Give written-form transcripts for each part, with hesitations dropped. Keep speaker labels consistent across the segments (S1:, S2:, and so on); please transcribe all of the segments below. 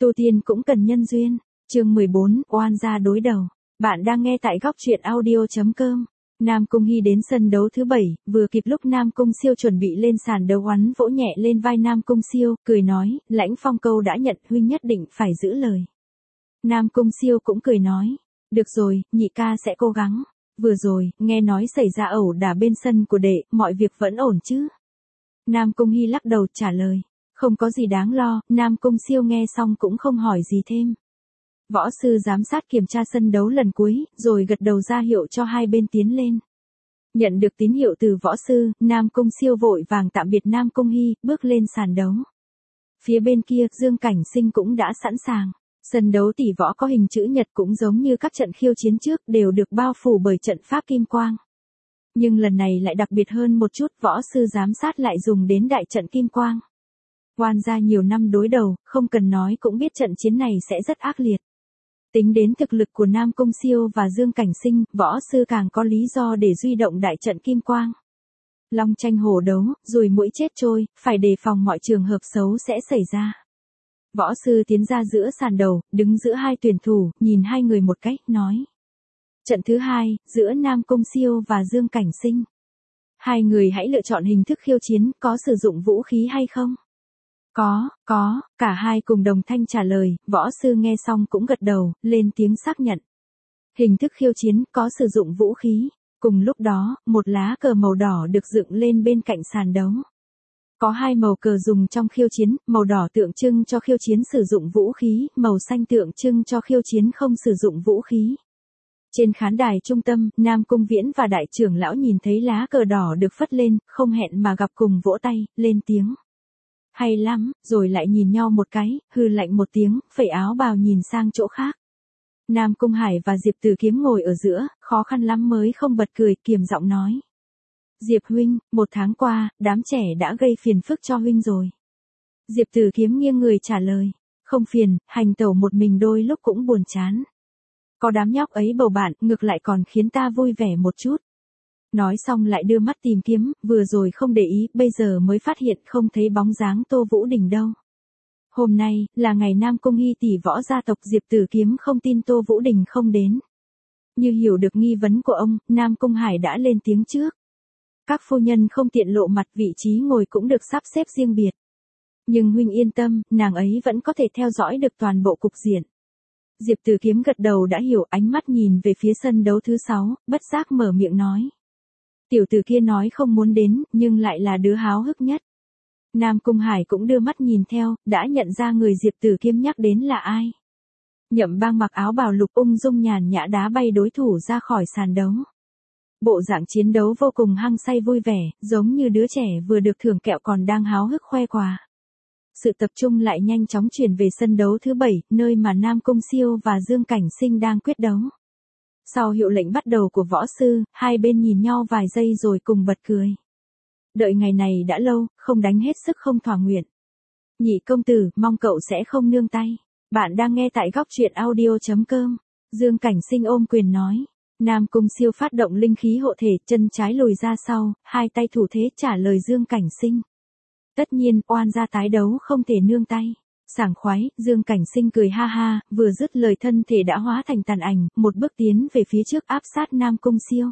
S1: Tu tiên cũng cần nhân duyên. Chương 14, oan gia đối đầu. Bạn đang nghe tại góc truyện audio.com. Nam Cung Hy đến sân đấu thứ 7, vừa kịp lúc Nam Cung Siêu chuẩn bị lên sàn đấu, hắn vỗ nhẹ lên vai Nam Cung Siêu, cười nói, Lãnh Phong câu đã nhận, huynh nhất định phải giữ lời. Nam Cung Siêu cũng cười nói, được rồi, nhị ca sẽ cố gắng. Vừa rồi, nghe nói xảy ra ẩu đả bên sân của đệ, mọi việc vẫn ổn chứ? Nam Cung Hy lắc đầu trả lời, không có gì đáng lo. Nam Cung Siêu nghe xong cũng không hỏi gì thêm. Võ sư giám sát kiểm tra sân đấu lần cuối, rồi gật đầu ra hiệu cho hai bên tiến lên. Nhận được tín hiệu từ võ sư, Nam Cung Siêu vội vàng tạm biệt Nam Cung Hy, bước lên sàn đấu. Phía bên kia, Dương Cảnh Sinh cũng đã sẵn sàng. Sân đấu tỷ võ có hình chữ nhật cũng giống như các trận khiêu chiến trước, đều được bao phủ bởi trận pháp kim quang. Nhưng lần này lại đặc biệt hơn một chút, võ sư giám sát lại dùng đến đại trận kim quang. Oan gia nhiều năm đối đầu, không cần nói cũng biết trận chiến này sẽ rất ác liệt. Tính đến thực lực của Nam Cung Siêu và Dương Cảnh Sinh, võ sư càng có lý do để duy động đại trận kim quang. Long tranh hổ đấu, ruồi muỗi chết trôi, phải đề phòng mọi trường hợp xấu sẽ xảy ra. Võ sư tiến ra giữa sàn đầu, đứng giữa hai tuyển thủ, nhìn hai người một cách, nói. Trận thứ 2, giữa Nam Cung Siêu và Dương Cảnh Sinh. Hai người hãy lựa chọn hình thức khiêu chiến, có sử dụng vũ khí hay không? Có, cả hai cùng đồng thanh trả lời, võ sư nghe xong cũng gật đầu, lên tiếng xác nhận. Hình thức khiêu chiến, có sử dụng vũ khí. Cùng lúc đó, một lá cờ màu đỏ được dựng lên bên cạnh sàn đấu. Có hai màu cờ dùng trong khiêu chiến, màu đỏ tượng trưng cho khiêu chiến sử dụng vũ khí, màu xanh tượng trưng cho khiêu chiến không sử dụng vũ khí. Trên khán đài trung tâm, Nam Cung Viễn và đại trưởng lão nhìn thấy lá cờ đỏ được phất lên, không hẹn mà gặp cùng vỗ tay, lên tiếng. Hay lắm, rồi lại nhìn nhau một cái, hừ lạnh một tiếng, phẩy áo bào nhìn sang chỗ khác. Nam Cung Hải và Diệp Tử Kiếm ngồi ở giữa, khó khăn lắm mới không bật cười, kiềm giọng nói. Diệp huynh, 1 tháng qua, đám trẻ đã gây phiền phức cho huynh rồi. Diệp Tử Kiếm nghiêng người trả lời. Không phiền, hành tẩu một mình đôi lúc cũng buồn chán. Có đám nhóc ấy bầu bạn, ngược lại còn khiến ta vui vẻ một chút. Nói xong lại đưa mắt tìm kiếm, vừa rồi không để ý, bây giờ mới phát hiện không thấy bóng dáng Tô Vũ Đình đâu. Hôm nay, là ngày Nam Cung Hy tỷ võ gia tộc, Diệp Tử Kiếm không tin Tô Vũ Đình không đến. Như hiểu được nghi vấn của ông, Nam Cung Hải đã lên tiếng trước. Các phu nhân không tiện lộ mặt, vị trí ngồi cũng được sắp xếp riêng biệt. Nhưng huynh yên tâm, nàng ấy vẫn có thể theo dõi được toàn bộ cục diện. Diệp Tử Kiếm gật đầu đã hiểu, ánh mắt nhìn về phía sân đấu thứ 6, bất giác mở miệng nói. Tiểu tử kia nói không muốn đến, nhưng lại là đứa háo hức nhất. Nam Cung Hải cũng đưa mắt nhìn theo, đã nhận ra người Diệp Tử Kiếm nhắc đến là ai. Nhậm Bang mặc áo bào lục ung dung nhàn nhã đá bay đối thủ ra khỏi sàn đấu. Bộ dạng chiến đấu vô cùng hăng say vui vẻ, giống như đứa trẻ vừa được thưởng kẹo còn đang háo hức khoe quà. Sự tập trung lại nhanh chóng chuyển về sân đấu thứ 7, nơi mà Nam Cung Siêu và Dương Cảnh Sinh đang quyết đấu. Sau hiệu lệnh bắt đầu của võ sư, hai bên nhìn nhau vài giây rồi cùng bật cười. Đợi ngày này đã lâu, không đánh hết sức không thỏa nguyện. Nhị công tử, mong cậu sẽ không nương tay. Bạn đang nghe tại góc truyện audio.com. Dương Cảnh Sinh ôm quyền nói. Nam Cung Siêu phát động linh khí hộ thể, chân trái lùi ra sau, hai tay thủ thế trả lời Dương Cảnh Sinh. Tất nhiên, oan gia tái đấu không thể nương tay. Sảng khoái, Dương Cảnh Sinh cười ha ha, vừa dứt lời thân thể đã hóa thành tàn ảnh, một bước tiến về phía trước áp sát Nam Cung Siêu.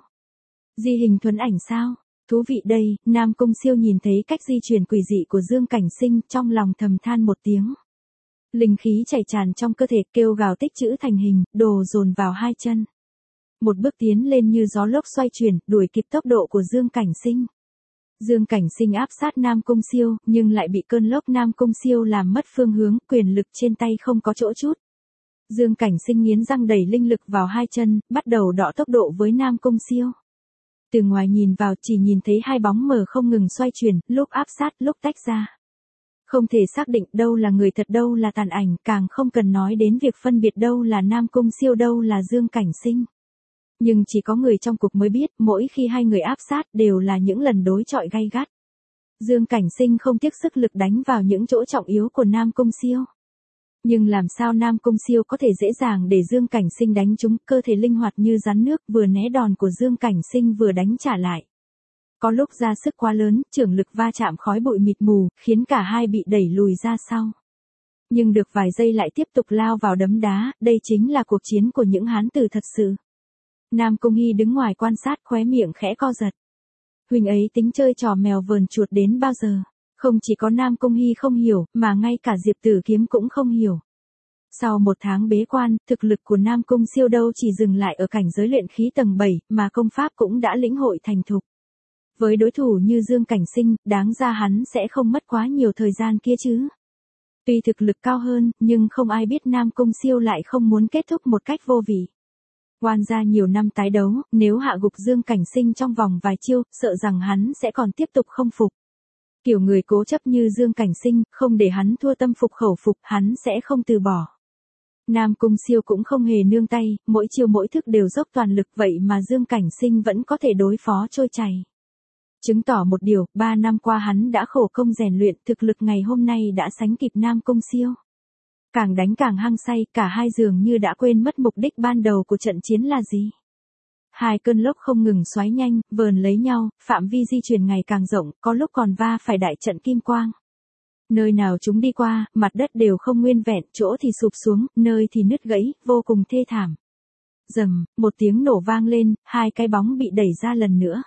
S1: Di hình thuấn ảnh sao? Thú vị đây. Nam Cung Siêu nhìn thấy cách di chuyển quỷ dị của Dương Cảnh Sinh, trong lòng thầm than một tiếng. Linh khí chảy tràn trong cơ thể, kêu gào tích trữ thành hình, đồ dồn vào hai chân. Một bước tiến lên như gió lốc xoay chuyển, đuổi kịp tốc độ của Dương Cảnh Sinh. Dương Cảnh Sinh áp sát Nam Cung Siêu, nhưng lại bị cơn lốc Nam Cung Siêu làm mất phương hướng, quyền lực trên tay không có chỗ chút. Dương Cảnh Sinh nghiến răng đẩy linh lực vào hai chân, bắt đầu đọ tốc độ với Nam Cung Siêu. Từ ngoài nhìn vào chỉ nhìn thấy hai bóng mờ không ngừng xoay chuyển, lúc áp sát lúc tách ra. Không thể xác định đâu là người thật đâu là tàn ảnh, càng không cần nói đến việc phân biệt đâu là Nam Cung Siêu đâu là Dương Cảnh Sinh. Nhưng chỉ có người trong cuộc mới biết, mỗi khi hai người áp sát đều là những lần đối chọi gay gắt. Dương Cảnh Sinh không tiếc sức lực đánh vào những chỗ trọng yếu của Nam Cung Siêu. Nhưng làm sao Nam Cung Siêu có thể dễ dàng để Dương Cảnh Sinh đánh trúng, cơ thể linh hoạt như rắn nước, vừa né đòn của Dương Cảnh Sinh vừa đánh trả lại. Có lúc ra sức quá lớn, trưởng lực va chạm khói bụi mịt mù, khiến cả hai bị đẩy lùi ra sau. Nhưng được vài giây lại tiếp tục lao vào đấm đá, đây chính là cuộc chiến của những hán tử thật sự. Nam Cung Hy đứng ngoài quan sát, khóe miệng khẽ co giật. Huynh ấy tính chơi trò mèo vờn chuột đến bao giờ? Không chỉ có Nam Cung Hy không hiểu, mà ngay cả Diệp Tử Kiếm cũng không hiểu. Sau một tháng bế quan, thực lực của Nam Cung Siêu đâu chỉ dừng lại ở cảnh giới luyện khí tầng 7, mà công pháp cũng đã lĩnh hội thành thục. Với đối thủ như Dương Cảnh Sinh, đáng ra hắn sẽ không mất quá nhiều thời gian kia chứ. Tuy thực lực cao hơn, nhưng không ai biết Nam Cung Siêu lại không muốn kết thúc một cách vô vị. Oan gia nhiều năm tái đấu, nếu hạ gục Dương Cảnh Sinh trong vòng vài chiêu, sợ rằng hắn sẽ còn tiếp tục không phục. Kiểu người cố chấp như Dương Cảnh Sinh, không để hắn thua tâm phục khẩu phục, hắn sẽ không từ bỏ. Nam Cung Siêu cũng không hề nương tay, mỗi chiêu mỗi thức đều dốc toàn lực, vậy mà Dương Cảnh Sinh vẫn có thể đối phó trôi chảy. Chứng tỏ một điều, 3 năm qua hắn đã khổ công rèn luyện, thực lực ngày hôm nay đã sánh kịp Nam Cung Siêu. Càng đánh càng hăng say, cả hai dường như đã quên mất mục đích ban đầu của trận chiến là gì. Hai cơn lốc không ngừng xoáy nhanh, vờn lấy nhau, phạm vi di chuyển ngày càng rộng, có lúc còn va phải đại trận kim quang. Nơi nào chúng đi qua, mặt đất đều không nguyên vẹn, chỗ thì sụp xuống, nơi thì nứt gãy, vô cùng thê thảm. Rầm, một tiếng nổ vang lên, hai cái bóng bị đẩy ra lần nữa.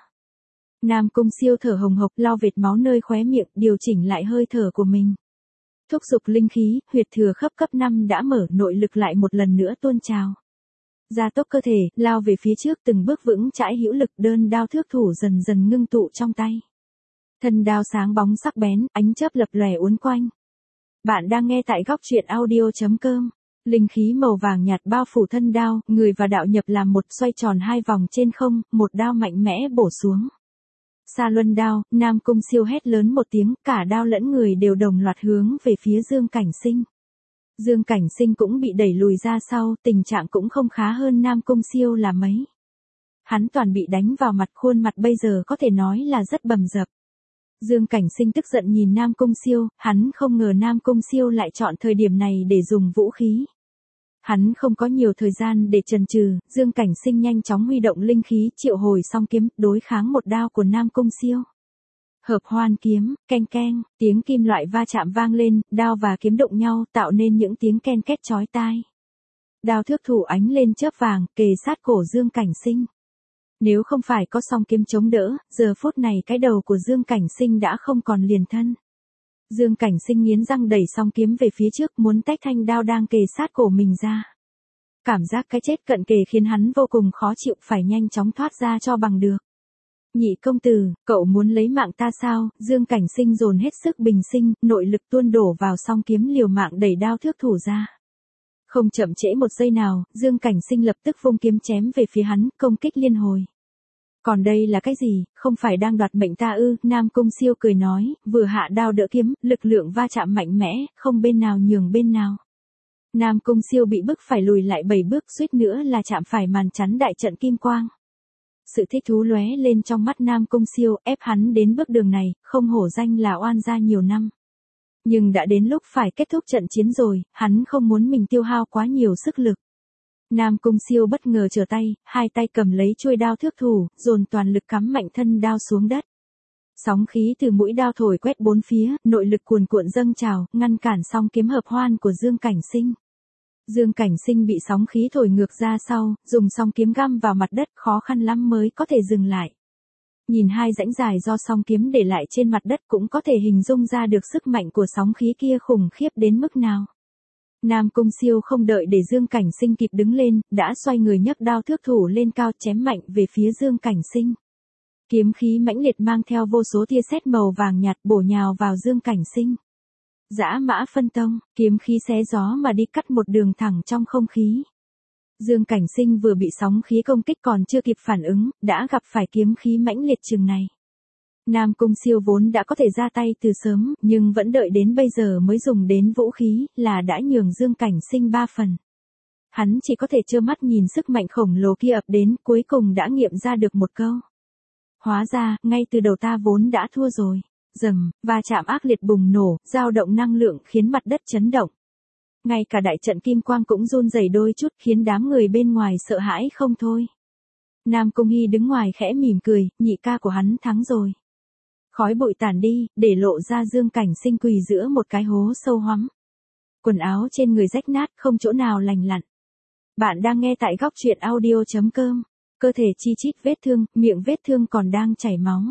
S1: Nam Cung Siêu thở hồng hộc, lau vệt máu nơi khóe miệng, điều chỉnh lại hơi thở của mình. Thúc giục linh khí, huyệt thừa khớp cấp 5 đã mở, nội lực lại một lần nữa tuôn trào. Gia tốc cơ thể, lao về phía trước, từng bước vững chãi hữu lực, đơn đao thước thủ dần dần ngưng tụ trong tay. Thân đao sáng bóng sắc bén, ánh chớp lập lòe uốn quanh. Bạn đang nghe tại góc truyện audio.com. Linh khí màu vàng nhạt bao phủ thân đao, người và đạo nhập làm một, xoay tròn hai vòng trên không, một đao mạnh mẽ bổ xuống. Sa luân đao, Nam Cung Siêu hét lớn một tiếng, cả đao lẫn người đều đồng loạt hướng về phía Dương Cảnh Sinh. Dương Cảnh Sinh cũng bị đẩy lùi ra sau, tình trạng cũng không khá hơn Nam Cung Siêu là mấy. Hắn toàn bị đánh vào mặt, khuôn mặt bây giờ có thể nói là rất bầm dập. Dương Cảnh Sinh tức giận nhìn Nam Cung Siêu, hắn không ngờ Nam Cung Siêu lại chọn thời điểm này để dùng vũ khí. Hắn không có nhiều thời gian để chần chừ, Dương Cảnh Sinh nhanh chóng huy động linh khí, triệu hồi song kiếm, đối kháng một đao của Nam Cung Siêu. Hợp hoan kiếm, keng keng, tiếng kim loại va chạm vang lên, đao và kiếm đụng nhau, tạo nên những tiếng ken két chói tai. Đao thước thủ ánh lên chớp vàng, kề sát cổ Dương Cảnh Sinh. Nếu không phải có song kiếm chống đỡ, giờ phút này cái đầu của Dương Cảnh Sinh đã không còn liền thân. Dương Cảnh Sinh nghiến răng đẩy song kiếm về phía trước, muốn tách thanh đao đang kề sát cổ mình ra. Cảm giác cái chết cận kề khiến hắn vô cùng khó chịu, phải nhanh chóng thoát ra cho bằng được. Nhị công tử, cậu muốn lấy mạng ta sao? Dương Cảnh Sinh dồn hết sức bình sinh, nội lực tuôn đổ vào song kiếm, liều mạng đẩy đao thước thủ ra. Không chậm trễ một giây nào, Dương Cảnh Sinh lập tức vung kiếm chém về phía hắn, công kích liên hồi. Còn đây là cái gì, không phải đang đoạt mệnh ta ư? Nam Cung Siêu cười nói, vừa hạ đao đỡ kiếm, lực lượng va chạm mạnh mẽ, không bên nào nhường bên nào. Nam Cung Siêu bị bức phải lùi lại 7 bước, suýt nữa là chạm phải màn chắn đại trận kim quang. Sự thích thú lóe lên trong mắt Nam Cung Siêu, ép hắn đến bước đường này, không hổ danh là oan gia nhiều năm. Nhưng đã đến lúc phải kết thúc trận chiến rồi, hắn không muốn mình tiêu hao quá nhiều sức lực. Nam Cung Siêu bất ngờ trở tay, hai tay cầm lấy chuôi đao thước thủ, dồn toàn lực cắm mạnh thân đao xuống đất. Sóng khí từ mũi đao thổi quét bốn phía, nội lực cuồn cuộn dâng trào, ngăn cản song kiếm hợp hoan của Dương Cảnh Sinh. Dương Cảnh Sinh bị sóng khí thổi ngược ra sau, dùng song kiếm găm vào mặt đất, khó khăn lắm mới có thể dừng lại. Nhìn hai rãnh dài do song kiếm để lại trên mặt đất cũng có thể hình dung ra được sức mạnh của sóng khí kia khủng khiếp đến mức nào. Nam Cung Siêu không đợi để Dương Cảnh Sinh kịp đứng lên, đã xoay người nhấc đao thước thủ lên cao, chém mạnh về phía Dương Cảnh Sinh. Kiếm khí mãnh liệt mang theo vô số tia sét màu vàng nhạt bổ nhào vào Dương Cảnh Sinh. Dã mã phân tông, kiếm khí xé gió mà đi, cắt một đường thẳng trong không khí. Dương Cảnh Sinh vừa bị sóng khí công kích còn chưa kịp phản ứng, đã gặp phải kiếm khí mãnh liệt chừng này. Nam Cung Siêu vốn đã có thể ra tay từ sớm, nhưng vẫn đợi đến bây giờ mới dùng đến vũ khí, là đã nhường Dương Cảnh Sinh 3 phần. Hắn chỉ có thể trơ mắt nhìn sức mạnh khổng lồ kia ập đến, cuối cùng đã nghiệm ra được một câu. Hóa ra, ngay từ đầu ta vốn đã thua rồi. Rầm, va chạm ác liệt bùng nổ, dao động năng lượng khiến mặt đất chấn động. Ngay cả đại trận kim quang cũng run rẩy đôi chút, khiến đám người bên ngoài sợ hãi không thôi. Nam Cung Hy đứng ngoài khẽ mỉm cười, nhị ca của hắn thắng rồi. Khói bụi tản đi, để lộ ra Dương Cảnh Sinh quỳ giữa một cái hố sâu hoắm. Quần áo trên người rách nát không chỗ nào lành lặn. Bạn đang nghe tại góc truyện audio.com. Cơ thể chi chít vết thương, miệng vết thương còn đang chảy máu.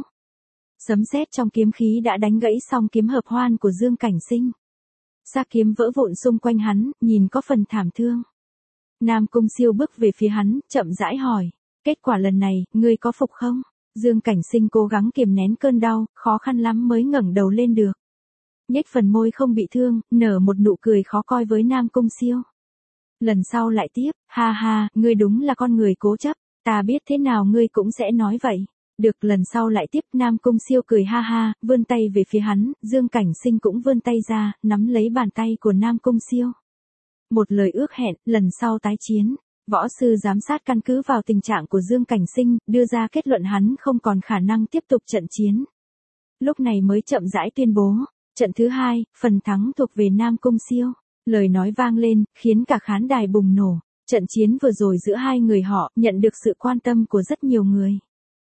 S1: Sấm sét trong kiếm khí đã đánh gãy song kiếm hợp hoan của Dương Cảnh Sinh. Xác kiếm vỡ vụn xung quanh hắn, nhìn có phần thảm thương. Nam Cung Siêu bước về phía hắn, chậm rãi hỏi. Kết quả lần này, ngươi có phục không? Dương Cảnh Sinh cố gắng kiềm nén cơn đau, khó khăn lắm mới ngẩng đầu lên được. Nhếch phần môi không bị thương, nở một nụ cười khó coi với Nam Cung Siêu. Lần sau lại tiếp, ha ha, ngươi đúng là con người cố chấp, ta biết thế nào ngươi cũng sẽ nói vậy. Được, lần sau lại tiếp. Nam Cung Siêu cười ha ha, vươn tay về phía hắn, Dương Cảnh Sinh cũng vươn tay ra, nắm lấy bàn tay của Nam Cung Siêu. Một lời ước hẹn, lần sau tái chiến. Võ sư giám sát căn cứ vào tình trạng của Dương Cảnh Sinh, đưa ra kết luận hắn không còn khả năng tiếp tục trận chiến. Lúc này mới chậm rãi tuyên bố, trận thứ 2, phần thắng thuộc về Nam Cung Siêu. Lời nói vang lên, khiến cả khán đài bùng nổ. Trận chiến vừa rồi giữa hai người họ nhận được sự quan tâm của rất nhiều người.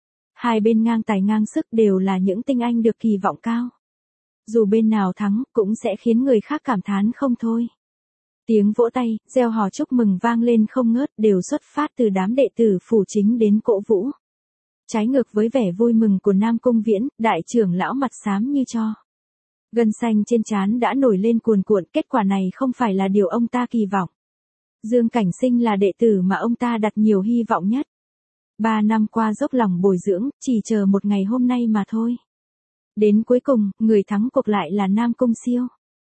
S1: Hai bên ngang tài ngang sức, đều là những tinh anh được kỳ vọng cao. Dù bên nào thắng, cũng sẽ khiến người khác cảm thán không thôi. Tiếng vỗ tay, reo hò chúc mừng vang lên không ngớt, đều xuất phát từ đám đệ tử phủ chính đến cổ vũ. Trái ngược với vẻ vui mừng của Nam Cung Viễn, đại trưởng lão mặt xám như tro. Gân xanh trên trán đã nổi lên cuồn cuộn, kết quả này không phải là điều ông ta kỳ vọng. Dương Cảnh Sinh là đệ tử mà ông ta đặt nhiều hy vọng nhất. 3 năm qua dốc lòng bồi dưỡng, chỉ chờ một ngày hôm nay mà thôi. Đến cuối cùng, người thắng cuộc lại là Nam Cung Siêu.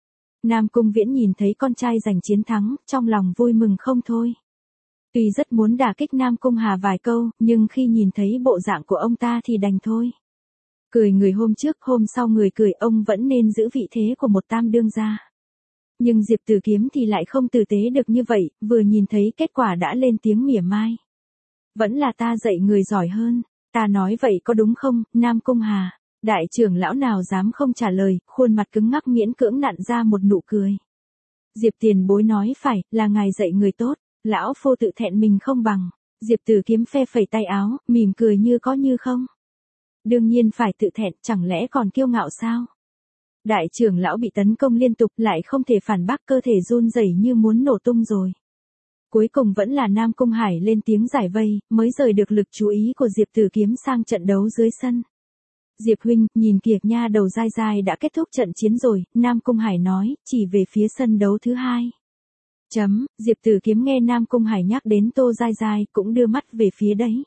S1: Nam Cung Viễn nhìn thấy con trai giành chiến thắng, trong lòng vui mừng không thôi. Tuy rất muốn đả kích Nam Cung Hà vài câu, nhưng khi nhìn thấy bộ dạng của ông ta thì đành thôi. Cười người hôm trước, hôm sau người cười, ông vẫn nên giữ vị thế của một tam đương gia. Nhưng Diệp Tử Kiếm thì lại không tử tế được như vậy, vừa nhìn thấy kết quả đã lên tiếng mỉa mai. Vẫn là ta dạy người giỏi hơn, ta nói vậy có đúng không, Nam Cung Hà? Đại trưởng lão nào dám không trả lời, khuôn mặt cứng ngắc miễn cưỡng nặn ra một nụ cười. Diệp tiền bối nói phải, là ngài dạy người tốt, lão phu tự thẹn mình không bằng. Diệp Tử Kiếm phe phẩy tay áo, mỉm cười như có như không. Đương nhiên phải tự thẹn, chẳng lẽ còn kiêu ngạo sao? Đại trưởng lão bị tấn công liên tục, lại không thể phản bác, cơ thể run rẩy như muốn nổ tung rồi. Cuối cùng vẫn là Nam Cung Hải lên tiếng giải vây, mới rời được lực chú ý của Diệp Tử Kiếm sang trận đấu dưới sân. Diệp huynh, nhìn kìa, nha đầu dai dai đã kết thúc trận chiến rồi, Nam Cung Hải nói, chỉ về phía sân đấu thứ 2. Diệp Tử Kiếm nghe Nam Cung Hải nhắc đến Tô Dai Dai, cũng đưa mắt về phía đấy.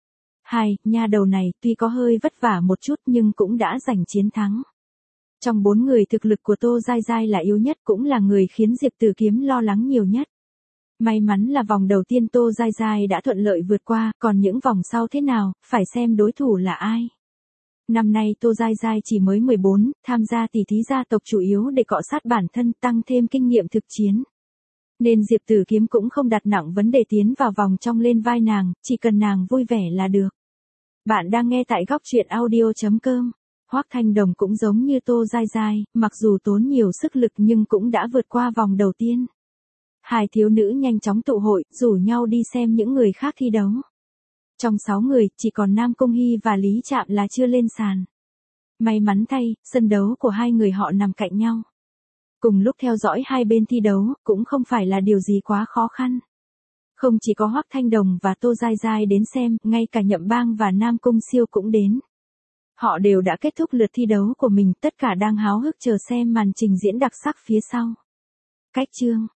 S1: Nha đầu này, tuy có hơi vất vả một chút nhưng cũng đã giành chiến thắng. Trong 4 người, thực lực của Tô Dai Dai là yếu nhất, cũng là người khiến Diệp Tử Kiếm lo lắng nhiều nhất. May mắn là vòng đầu tiên Tô Dai Dai đã thuận lợi vượt qua, còn những vòng sau thế nào, phải xem đối thủ là ai. Năm nay Tô Dai Dai chỉ mới 14, tham gia tỷ thí gia tộc chủ yếu để cọ sát bản thân, tăng thêm kinh nghiệm thực chiến. Nên Diệp Tử Kiếm cũng không đặt nặng vấn đề tiến vào vòng trong lên vai nàng, chỉ cần nàng vui vẻ là được. Bạn đang nghe tại góc truyện audio.com. Hoắc Thanh Đồng cũng giống như Tô Dai Dai, mặc dù tốn nhiều sức lực nhưng cũng đã vượt qua vòng đầu tiên. Hai thiếu nữ nhanh chóng tụ hội, rủ nhau đi xem những người khác thi đấu. Trong 6 người, chỉ còn Nam Cung Hy và Lý Trạm là chưa lên sàn. May mắn thay, sân đấu của hai người họ nằm cạnh nhau. Cùng lúc theo dõi hai bên thi đấu, cũng không phải là điều gì quá khó khăn. Không chỉ có Hoắc Thanh Đồng và Tô Dai Dai đến xem, ngay cả Nhậm Bang và Nam Cung Siêu cũng đến. Họ đều đã kết thúc lượt thi đấu của mình, tất cả đang háo hức chờ xem màn trình diễn đặc sắc phía sau. Cách chương